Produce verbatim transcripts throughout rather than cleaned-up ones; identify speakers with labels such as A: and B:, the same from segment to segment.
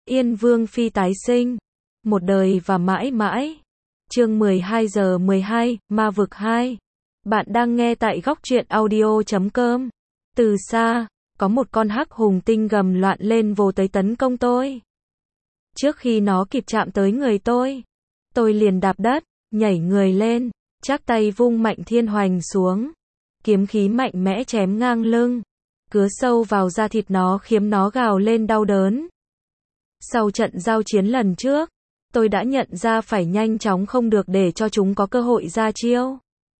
A: Yên Vương Phi tái sinh. Một đời và mãi mãi. Chương mười hai giờ mười hai, Ma vực hai. Bạn đang nghe tại góc truyện audio chấm com. Từ xa, có một con hắc hùng tinh gầm loạn lên vồ tới tấn công tôi. Trước khi nó kịp chạm tới người tôi, tôi liền đạp đất, nhảy người lên, chác tay vung mạnh thiên hoành xuống. Kiếm khí mạnh mẽ chém ngang lưng, cứa sâu vào da thịt nó khiến nó gào lên đau đớn. Sau trận giao chiến lần trước, tôi đã nhận ra phải nhanh chóng không được để cho chúng có cơ hội ra chiêu.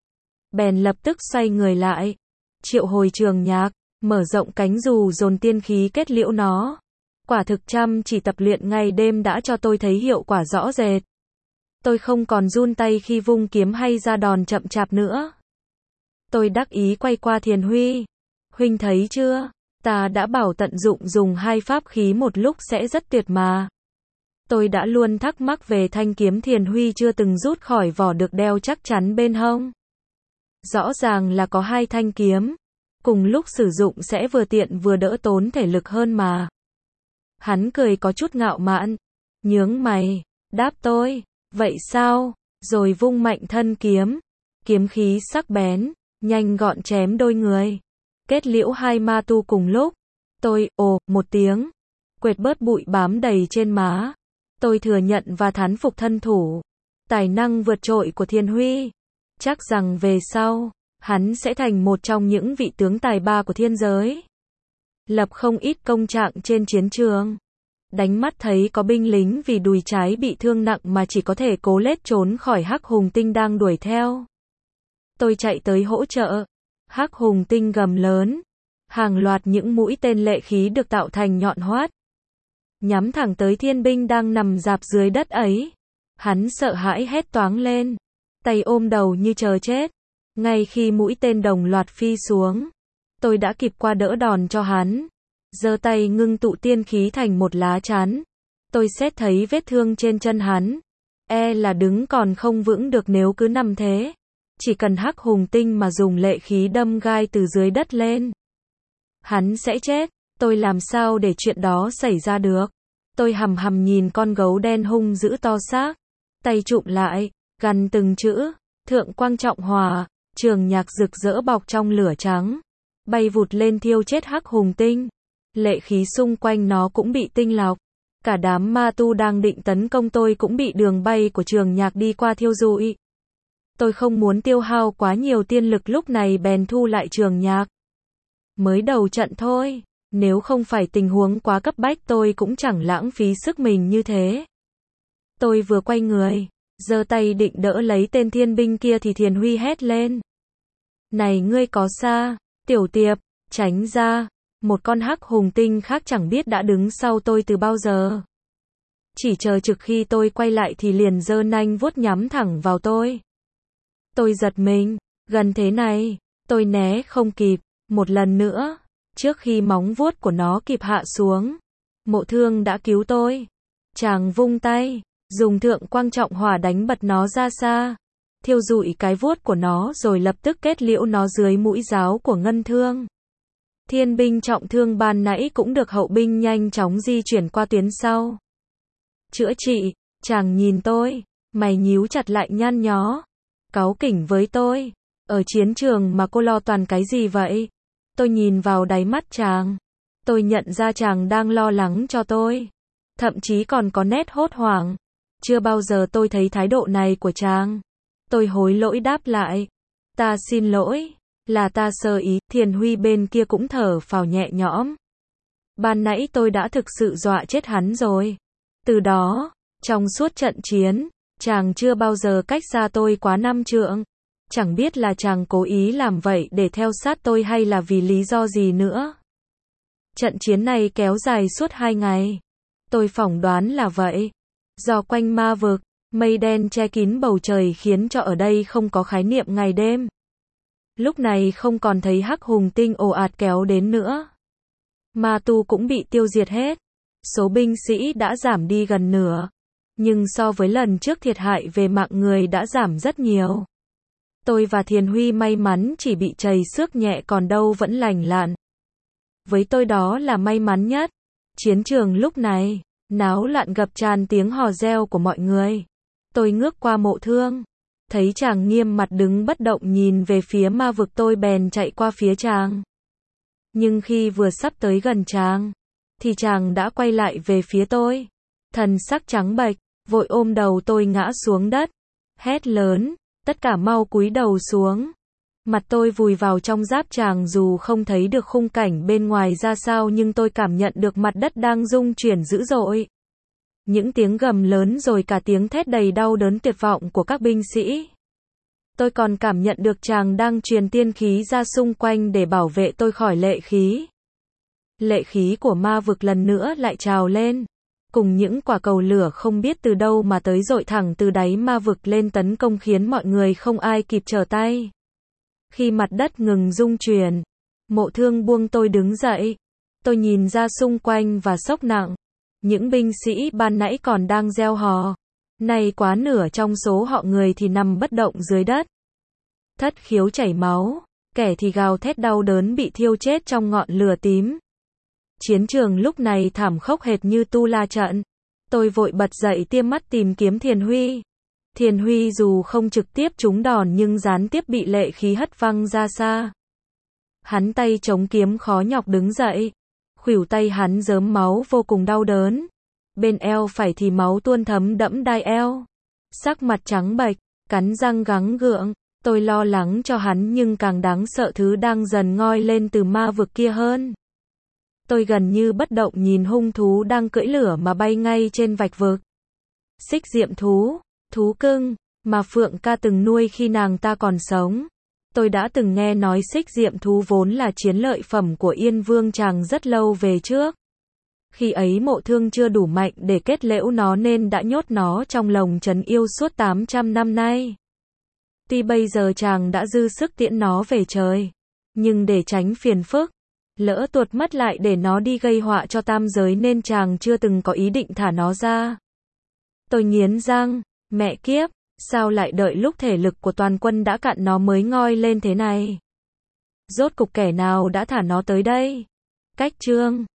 A: Bèn lập tức xoay người lại, triệu hồi trường nhạc, mở rộng cánh dù dồn tiên khí kết liễu nó. Quả thực chăm chỉ tập luyện ngày đêm đã cho tôi thấy hiệu quả rõ rệt. Tôi không còn run tay khi vung kiếm hay ra đòn chậm chạp nữa. Tôi đắc ý quay qua Thiền Huy. Huynh thấy chưa, ta đã bảo tận dụng dùng hai pháp khí một lúc sẽ rất tuyệt mà. Tôi đã luôn thắc mắc về thanh kiếm Thiền Huy chưa từng rút khỏi vỏ được đeo chắc chắn bên hông. Rõ ràng là có hai thanh kiếm, cùng lúc sử dụng sẽ vừa tiện vừa đỡ tốn thể lực hơn mà. Hắn cười có chút ngạo mạn, nhướng mày, đáp tôi, vậy sao, rồi vung mạnh thân kiếm, kiếm khí sắc bén, nhanh gọn chém đôi người, kết liễu hai ma tu cùng lúc. Tôi, ồ, một tiếng, quệt bớt bụi bám đầy trên má. Tôi thừa nhận và thán phục thân thủ, tài năng vượt trội của Thiền Huy. Chắc rằng về sau, hắn sẽ thành một trong những vị tướng tài ba của thiên giới. Lập không ít công trạng trên chiến trường. Đánh mắt thấy có binh lính vì đùi trái bị thương nặng mà chỉ có thể cố lết trốn khỏi hắc hùng tinh đang đuổi theo. Tôi chạy tới hỗ trợ. Hắc hùng tinh gầm lớn. Hàng loạt những mũi tên lệ khí được tạo thành nhọn hoắt, nhắm thẳng tới thiên binh đang nằm rạp dưới đất ấy. Hắn sợ hãi hét toáng lên, tay ôm đầu như chờ chết. Ngay khi mũi tên đồng loạt phi xuống, tôi đã kịp qua đỡ đòn cho hắn, giơ tay ngưng tụ tiên khí thành một lá chắn. Tôi xét thấy vết thương trên chân hắn, e là đứng còn không vững được nếu cứ nằm thế. Chỉ cần hắc hùng tinh mà dùng lệ khí đâm gai từ dưới đất lên, hắn sẽ chết. Tôi làm sao để chuyện đó xảy ra được? Tôi hầm hầm nhìn con gấu đen hung dữ to xác, tay chụm lại, gằn từng chữ, Thượng Quang Trọng Hòa. Trường nhạc rực rỡ bọc trong lửa trắng, bay vụt lên thiêu chết hắc hùng tinh. Lệ khí xung quanh nó cũng bị tinh lọc. Cả đám ma tu đang định tấn công tôi cũng bị đường bay của trường nhạc đi qua thiêu rụi. Tôi không muốn tiêu hao quá nhiều tiên lực lúc này bèn thu lại trường nhạc. Mới đầu trận thôi, nếu không phải tình huống quá cấp bách tôi cũng chẳng lãng phí sức mình như thế. Tôi vừa quay người, giơ tay định đỡ lấy tên thiên binh kia thì Thiền Huy hét lên. Này ngươi có xa, tiểu tiệp, tránh ra. Một con hắc hùng tinh khác chẳng biết đã đứng sau tôi từ bao giờ. Chỉ chờ trực khi tôi quay lại thì liền giơ nanh vuốt nhắm thẳng vào tôi. Tôi giật mình, gần thế này, tôi né không kịp. Một lần nữa, trước khi móng vuốt của nó kịp hạ xuống, Mộ Thương đã cứu tôi. Chàng vung tay, dùng Thượng Quang Trọng Hỏa đánh bật nó ra xa, thiêu rụi cái vuốt của nó rồi lập tức kết liễu nó dưới mũi giáo của Ngân Thương. Thiên binh trọng thương ban nãy cũng được hậu binh nhanh chóng di chuyển qua tuyến sau. Chữa trị, chàng nhìn tôi, mày nhíu chặt lại nhăn nhó, cáu kỉnh với tôi. Ở chiến trường mà cô lo toàn cái gì vậy? Tôi nhìn vào đáy mắt chàng. Tôi nhận ra chàng đang lo lắng cho tôi. Thậm chí còn có nét hốt hoảng. Chưa bao giờ tôi thấy thái độ này của chàng. Tôi hối lỗi đáp lại. Ta xin lỗi, là ta sơ ý. Thiền Huy bên kia cũng thở phào nhẹ nhõm. Ban nãy tôi đã thực sự dọa chết hắn rồi. Từ đó, trong suốt trận chiến, chàng chưa bao giờ cách xa tôi quá năm trượng. Chẳng biết là chàng cố ý làm vậy để theo sát tôi hay là vì lý do gì nữa. Trận chiến này kéo dài suốt hai ngày. Tôi phỏng đoán là vậy. Do quanh ma vực, mây đen che kín bầu trời khiến cho ở đây không có khái niệm ngày đêm. Lúc này không còn thấy hắc hùng tinh ồ ạt kéo đến nữa. Ma tu cũng bị tiêu diệt hết. Số binh sĩ đã giảm đi gần nửa. Nhưng so với lần trước thiệt hại về mạng người đã giảm rất nhiều. Tôi và Thiền Huy may mắn chỉ bị trầy xước nhẹ còn đâu vẫn lành lặn. Với tôi đó là may mắn nhất. Chiến trường lúc này, Náo loạn ngập tràn tiếng hò reo của mọi người. Tôi ngước qua Mộ Thương, thấy chàng nghiêm mặt đứng bất động nhìn về phía ma vực, tôi bèn chạy qua phía chàng. Nhưng khi vừa sắp tới gần chàng, thì chàng đã quay lại về phía tôi. Thần sắc trắng bệch, vội ôm đầu tôi ngã xuống đất. Hét lớn, tất cả mau cúi đầu xuống. Mặt tôi vùi vào trong giáp chàng, dù không thấy được khung cảnh bên ngoài ra sao nhưng tôi cảm nhận được mặt đất đang rung chuyển dữ dội. Những tiếng gầm lớn rồi cả tiếng thét đầy đau đớn tuyệt vọng của các binh sĩ. Tôi còn cảm nhận được chàng đang truyền tiên khí ra xung quanh để bảo vệ tôi khỏi lệ khí. Lệ khí của ma vực lần nữa lại trào lên, cùng những quả cầu lửa không biết từ đâu mà tới dội thẳng từ đáy ma vực lên tấn công khiến mọi người không ai kịp trở tay. Khi mặt đất ngừng rung chuyển, Mộ Thương buông tôi đứng dậy. Tôi nhìn ra xung quanh và sốc nặng. Những binh sĩ ban nãy còn đang reo hò, nay quá nửa trong số họ người thì nằm bất động dưới đất. Thất khiếu chảy máu, kẻ thì gào thét đau đớn bị thiêu chết trong ngọn lửa tím. Chiến trường lúc này thảm khốc hệt như Tu La trận. Tôi vội bật dậy tiêm mắt tìm kiếm Thiền Huy. Thiền Huy dù không trực tiếp trúng đòn nhưng gián tiếp bị lệ khí hất văng ra xa. Hắn tay chống kiếm khó nhọc đứng dậy. Khuỷu tay hắn rớm máu vô cùng đau đớn. Bên eo phải thì máu tuôn thấm đẫm đai eo. Sắc mặt trắng bệch, cắn răng gắng gượng. Tôi lo lắng cho hắn nhưng càng đáng sợ thứ đang dần ngoi lên từ ma vực kia hơn. Tôi gần như bất động nhìn hung thú đang cưỡi lửa mà bay ngay trên vạch vực. Xích diệm thú, thú cưng, mà Phượng ca từng nuôi khi nàng ta còn sống. Tôi đã từng nghe nói xích diệm thú vốn là chiến lợi phẩm của Yên Vương Tràng rất lâu về trước. Khi ấy Mộ Thương chưa đủ mạnh để kết liễu nó nên đã nhốt nó trong lồng trấn yêu suốt tám trăm năm nay. Tuy bây giờ chàng đã dư sức tiễn nó về trời, nhưng để tránh phiền phức, lỡ tuột mất lại để nó đi gây họa cho tam giới nên chàng chưa từng có ý định thả nó ra. Tôi nghiến răng, mẹ kiếp, sao lại đợi lúc thể lực của toàn quân đã cạn nó mới ngoi lên thế này? Rốt cục kẻ nào đã thả nó tới đây? Cách chương